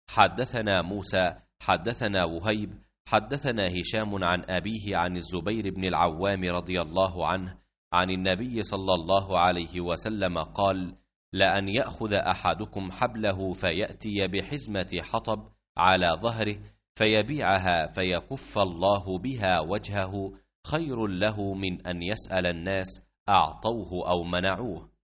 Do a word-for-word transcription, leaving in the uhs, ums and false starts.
حدثنا موسى حدثنا وهيب حدثنا هشام عن أبيه عن الزبير بن العوام رضي الله عنه عن النبي صلى الله عليه وسلم قال: لأن يأخذ أحدكم حبله فيأتي بحزمة حطب على ظهره فيبيعها فيكف الله بها وجهه خير له من أن يسأل الناس أعطوه أو منعوه.